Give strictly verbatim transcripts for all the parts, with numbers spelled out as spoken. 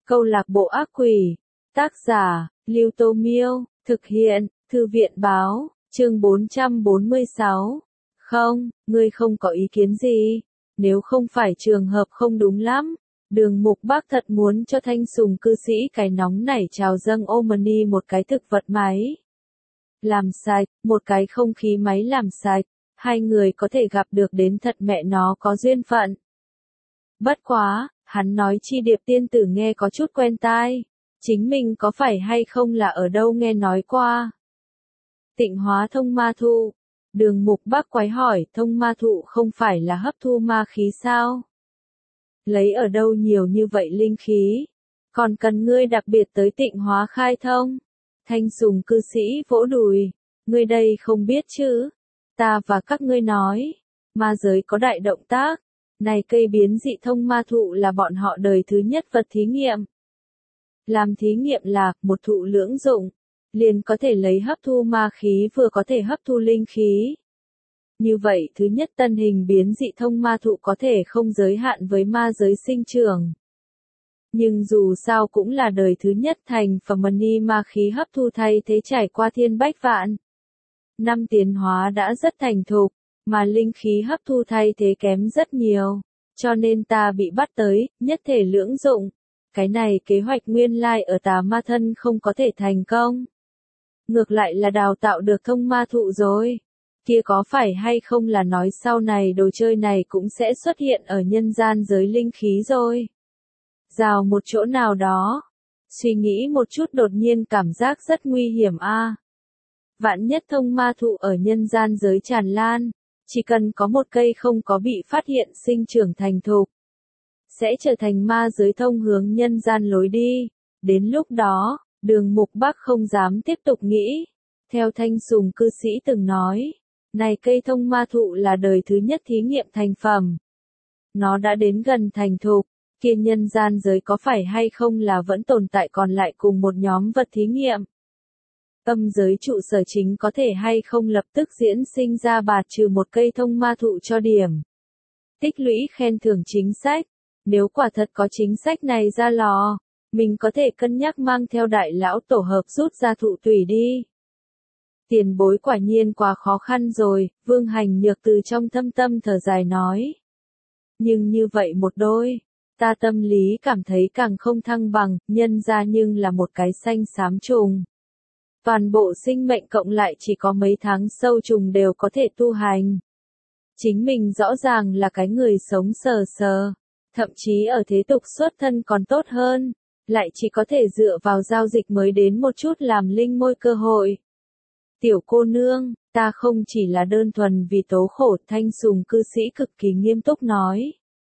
Câu lạc bộ ác quỷ. Tác giả, Lưu Tô Miêu. Thực hiện, Thư viện Báo. Chương bốn trăm bốn mươi sáu. Không, ngươi không có ý kiến gì. Nếu không phải trường hợp không đúng lắm, Đường Mục Bác thật muốn cho Thanh Sùng cư sĩ cái nóng nảy chào dâng Omni một cái thực vật máy làm sạch, một cái không khí máy làm sạch, hai người có thể gặp được đến thật mẹ nó có duyên phận. Bất quá, hắn nói chi Điệp tiên tử nghe có chút quen tai, chính mình có phải hay không là ở đâu nghe nói qua. Tịnh hóa thông ma thụ. Đường Mục Bác quái hỏi, thông ma thụ không phải là hấp thu ma khí sao? Lấy ở đâu nhiều như vậy linh khí? Còn cần ngươi đặc biệt tới tịnh hóa khai thông? Thanh Sùng cư sĩ vỗ đùi. Ngươi đây không biết chứ? Ta và các ngươi nói, ma giới có đại động tác. Này cây biến dị thông ma thụ là bọn họ đời thứ nhất vật thí nghiệm. Làm thí nghiệm là, một thụ lưỡng dụng, liền có thể lấy hấp thu ma khí vừa có thể hấp thu linh khí. Như vậy thứ nhất tân hình biến dị thông ma thụ có thể không giới hạn với ma giới sinh trưởng. Nhưng dù sao cũng là đời thứ nhất thành phẩm mani ma khí hấp thu thay thế trải qua thiên bách vạn. Năm tiến hóa đã rất thành thục, mà linh khí hấp thu thay thế kém rất nhiều, cho nên ta bị bắt tới, nhất thể lưỡng dụng. Cái này kế hoạch nguyên lai ở tà ma thân không có thể thành công. Ngược lại là đào tạo được thông ma thụ rồi. Kia có phải hay không là nói sau này đồ chơi này cũng sẽ xuất hiện ở nhân gian giới linh khí rồi. Rào một chỗ nào đó. Suy nghĩ một chút đột nhiên cảm giác rất nguy hiểm a. À. Vạn nhất thông ma thụ ở nhân gian giới tràn lan, chỉ cần có một cây không có bị phát hiện sinh trưởng thành thục, sẽ trở thành ma giới thông hướng nhân gian lối đi. Đến lúc đó, Đường Mục Bác không dám tiếp tục nghĩ. Theo Thanh Sùng cư sĩ từng nói, này cây thông ma thụ là đời thứ nhất thí nghiệm thành phẩm. Nó đã đến gần thành thục, kia nhân gian giới có phải hay không là vẫn tồn tại còn lại cùng một nhóm vật thí nghiệm. Âm giới trụ sở chính có thể hay không lập tức diễn sinh ra bạt trừ một cây thông ma thụ cho điểm. Tích lũy khen thưởng chính sách. Nếu quả thật có chính sách này ra lò, mình có thể cân nhắc mang theo đại lão tổ hợp rút ra thụ tủy đi. Tiền bối quả nhiên quá khó khăn rồi, Vương Hành Nhược từ trong thâm tâm thở dài nói. Nhưng như vậy một đôi, ta tâm lý cảm thấy càng không thăng bằng, nhân ra nhưng là một cái xanh xám trùng. Toàn bộ sinh mệnh cộng lại chỉ có mấy tháng sâu trùng đều có thể tu hành. Chính mình rõ ràng là cái người sống sờ sờ, thậm chí ở thế tục xuất thân còn tốt hơn, lại chỉ có thể dựa vào giao dịch mới đến một chút làm linh môi cơ hội. Tiểu cô nương, ta không chỉ là đơn thuần vì tố khổ, Thanh Sùng cư sĩ cực kỳ nghiêm túc nói.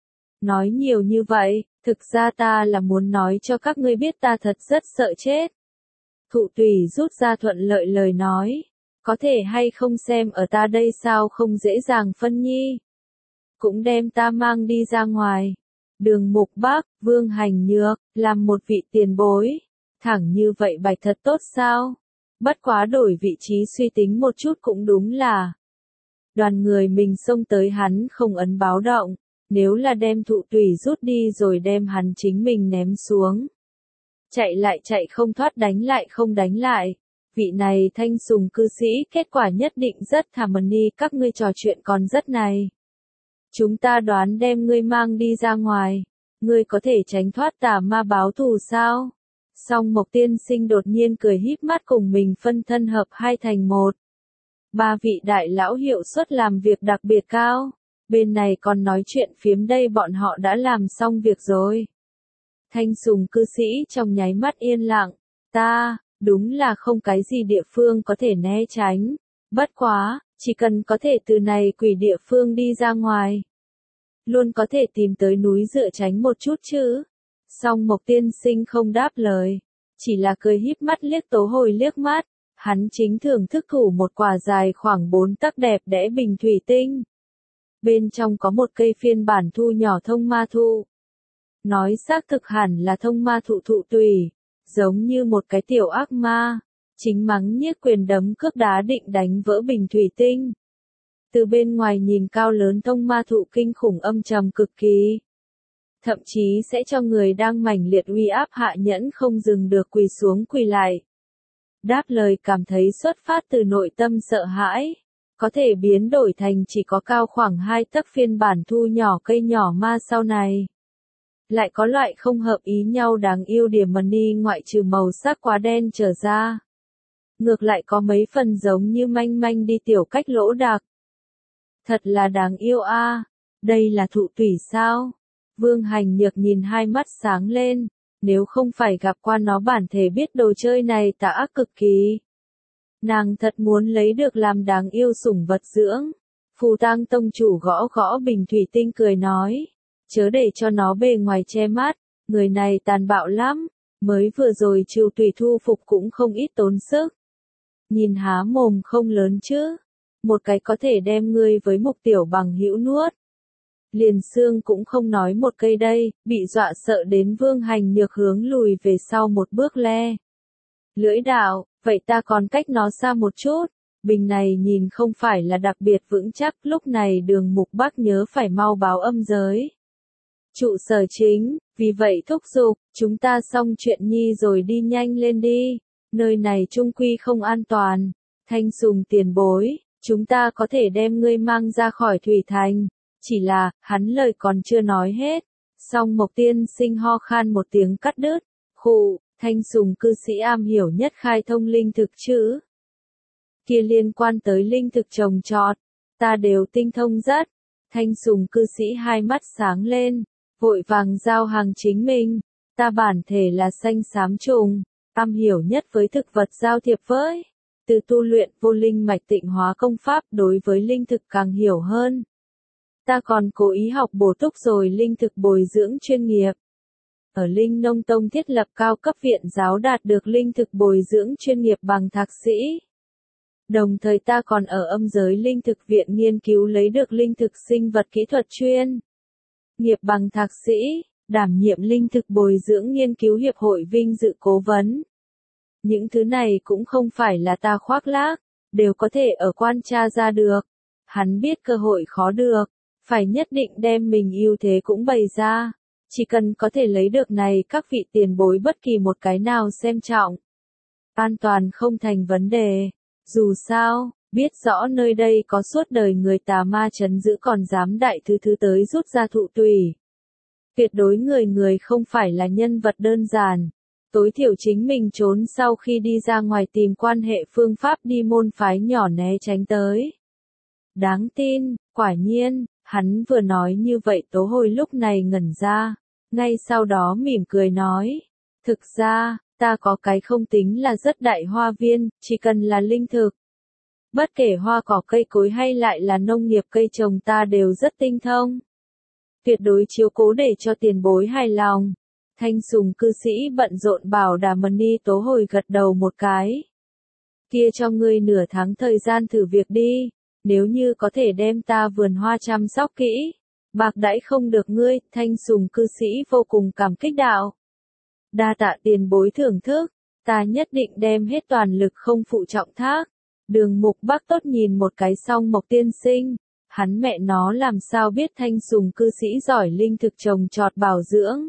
Nói nhiều như vậy, thực ra ta là muốn nói cho các ngươi biết ta thật rất sợ chết. Thụ tùy rút ra thuận lợi lời nói. Có thể hay không xem ở ta đây sao không dễ dàng phân nhi. Cũng đem ta mang đi ra ngoài. Đường Mục Bác, Vương Hành Nhược, làm một vị tiền bối. Thẳng như vậy bạch thật tốt sao? Bất quá đổi vị trí suy tính một chút cũng đúng là. Đoàn người mình xông tới hắn không ấn báo động. Nếu là đem thụ tùy rút đi rồi đem hắn chính mình ném xuống. Chạy lại chạy không thoát đánh lại không đánh lại. Vị này Thanh Sùng cư sĩ kết quả nhất định rất thảm mani các ngươi trò chuyện còn rất này. Chúng ta đoán đem ngươi mang đi ra ngoài. Ngươi có thể tránh thoát tà ma báo thù sao? Song Mộc tiên sinh đột nhiên cười híp mắt cùng mình phân thân hợp hai thành một. Ba vị đại lão hiệu suất làm việc đặc biệt cao. Bên này còn nói chuyện phiếm đây bọn họ đã làm xong việc rồi. Thanh Sùng cư sĩ trong nháy mắt yên lặng. Ta, đúng là không cái gì địa phương có thể né tránh. Bất quá, chỉ cần có thể từ này quỷ địa phương đi ra ngoài. Luôn có thể tìm tới núi dựa tránh một chút chứ. Song Mộc tiên sinh không đáp lời. Chỉ là cười híp mắt liếc Tố Hồi liếc mắt. Hắn chính thưởng thức thủ một quả dài khoảng bốn tấc đẹp đẽ bình thủy tinh. Bên trong có một cây phiên bản thu nhỏ thông ma thụ. Nói xác thực hẳn là thông ma thụ thụ tùy. Giống như một cái tiểu ác ma. Chính mắng nhiếc quyền đấm cước đá định đánh vỡ bình thủy tinh. Từ bên ngoài nhìn cao lớn thông ma thụ kinh khủng âm trầm cực kỳ. thậm chí sẽ cho người đang mãnh liệt uy áp hạ nhẫn không dừng được quỳ xuống quỳ lại. Đáp lời cảm thấy xuất phát từ nội tâm sợ hãi, có thể biến đổi thành chỉ có cao khoảng hai tấc phiên bản thu nhỏ cây nhỏ ma sau này. Lại có loại không hợp ý nhau đáng yêu điểm money ngoại trừ màu sắc quá đen trở ra. Ngược lại có mấy phần giống như manh manh đi tiểu cách lỗ đặc. Thật là đáng yêu a. À. Đây là thụ tủy sao? Vương Hành Nhược nhìn hai mắt sáng lên, nếu không phải gặp qua nó bản thể biết đồ chơi này tà ác cực kỳ. Nàng thật muốn lấy được làm đáng yêu sủng vật dưỡng. Phù Tang tông chủ gõ gõ bình thủy tinh cười nói, chớ để cho nó bề ngoài che mắt, người này tàn bạo lắm, mới vừa rồi trừ tùy thu phục cũng không ít tốn sức. Nhìn há mồm không lớn chứ, một cái có thể đem ngươi với mục tiểu bằng hữu nuốt. Liền xương cũng không nói một cây đây, bị dọa sợ đến Vương Hành Nhược hướng lùi về sau một bước le. Lưỡi đạo, vậy ta còn cách nó xa một chút, bình này nhìn không phải là đặc biệt vững chắc, lúc này Đường Mục Bắc nhớ phải mau báo âm giới. Trụ sở chính, vì vậy thúc giục, chúng ta xong chuyện nhi rồi đi nhanh lên đi, nơi này trung quy không an toàn. Thanh Sùng tiền bối, chúng ta có thể đem ngươi mang ra khỏi thủy thành. Chỉ là, hắn lời còn chưa nói hết, song Mộc Tiên Sinh ho khan một tiếng cắt đứt, khụ, Thanh Sùng cư sĩ am hiểu nhất khai thông linh thực chữ. Kia liên quan tới linh thực trồng trọt, ta đều tinh thông rất. Thanh Sùng cư sĩ hai mắt sáng lên, vội vàng giao hàng chính mình, ta bản thể là xanh xám trùng, am hiểu nhất với thực vật giao thiệp với. Từ tu luyện vô linh mạch tịnh hóa công pháp đối với linh thực càng hiểu hơn. Ta còn cố ý học bổ túc rồi linh thực bồi dưỡng chuyên nghiệp. Ở Linh Nông Tông thiết lập cao cấp viện giáo đạt được linh thực bồi dưỡng chuyên nghiệp bằng thạc sĩ. Đồng thời ta còn ở âm giới linh thực viện nghiên cứu lấy được linh thực sinh vật kỹ thuật chuyên nghiệp bằng thạc sĩ, đảm nhiệm linh thực bồi dưỡng nghiên cứu hiệp hội vinh dự cố vấn. Những thứ này cũng không phải là ta khoác lác, đều có thể ở quan tra ra được. Hắn biết cơ hội khó được, phải nhất định đem mình ưu thế cũng bày ra. Chỉ cần có thể lấy được này các vị tiền bối bất kỳ một cái nào xem trọng. An toàn không thành vấn đề. Dù sao, biết rõ nơi đây có suốt đời người tà ma trấn giữ còn dám đại thứ thứ tới rút ra thụ tùy. Tuyệt đối người người không phải là nhân vật đơn giản. Tối thiểu chính mình trốn sau khi đi ra ngoài tìm quan hệ phương pháp đi môn phái nhỏ né tránh tới. Đáng tin, quả nhiên, hắn vừa nói như vậy Tố Hồi lúc này ngẩn ra, ngay sau đó mỉm cười nói, thực ra, ta có cái không tính là rất đại hoa viên, chỉ cần là linh thực. Bất kể hoa cỏ cây cối hay lại là nông nghiệp cây trồng ta đều rất tinh thông. Tuyệt đối chiếu cố để cho tiền bối hài lòng. Thanh Sùng cư sĩ bận rộn bảo đảm money Tố Hồi gật đầu một cái. Kia cho ngươi nửa tháng thời gian thử việc đi. Nếu như có thể đem ta vườn hoa chăm sóc kỹ, bạc đãi không được ngươi, Thanh Sùng cư sĩ vô cùng cảm kích đạo. Đa tạ tiền bối thưởng thức, ta nhất định đem hết toàn lực không phụ trọng thác. Đường Mục Bắc tốt nhìn một cái xong Mộc Tiên Sinh, hắn mẹ nó làm sao biết Thanh Sùng cư sĩ giỏi linh thực trồng trọt bảo dưỡng.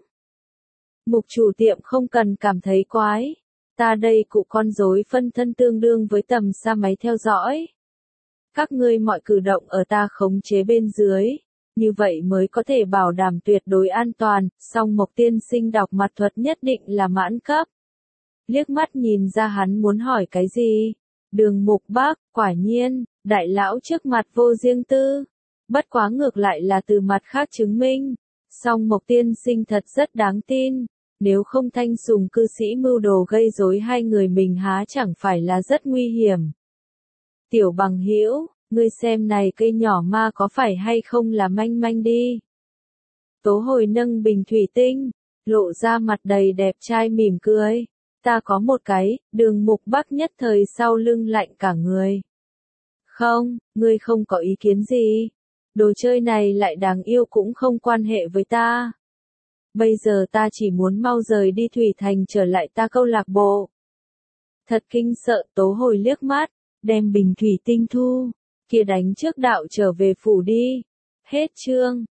Mục chủ tiệm không cần cảm thấy quái, ta đây cụ con rối phân thân tương đương với tầm xa máy theo dõi. Các ngươi mọi cử động ở ta khống chế bên dưới, như vậy mới có thể bảo đảm tuyệt đối an toàn, song Mộc Tiên Sinh đọc mặt thuật nhất định là mãn cấp. Liếc mắt nhìn ra hắn muốn hỏi cái gì, Đường Mục Bắc, quả nhiên, đại lão trước mặt vô riêng tư, bất quá ngược lại là từ mặt khác chứng minh, song Mộc Tiên Sinh thật rất đáng tin, nếu không Thanh Sùng cư sĩ mưu đồ gây rối hai người mình há chẳng phải là rất nguy hiểm. Tiểu bằng hữu, ngươi xem này cây nhỏ ma có phải hay không là manh manh đi. Tố Hồi nâng bình thủy tinh, lộ ra mặt đầy đẹp trai mỉm cười. Ta có một cái, Đường Mục Bắc nhất thời sau lưng lạnh cả người. Không, ngươi không có ý kiến gì. Đồ chơi này lại đáng yêu cũng không quan hệ với ta. Bây giờ ta chỉ muốn mau rời đi thủy thành trở lại ta câu lạc bộ. Thật kinh sợ Tố Hồi liếc mắt, đem bình thủy tinh thu, kia đánh trước đạo trở về phủ đi. Hết chương.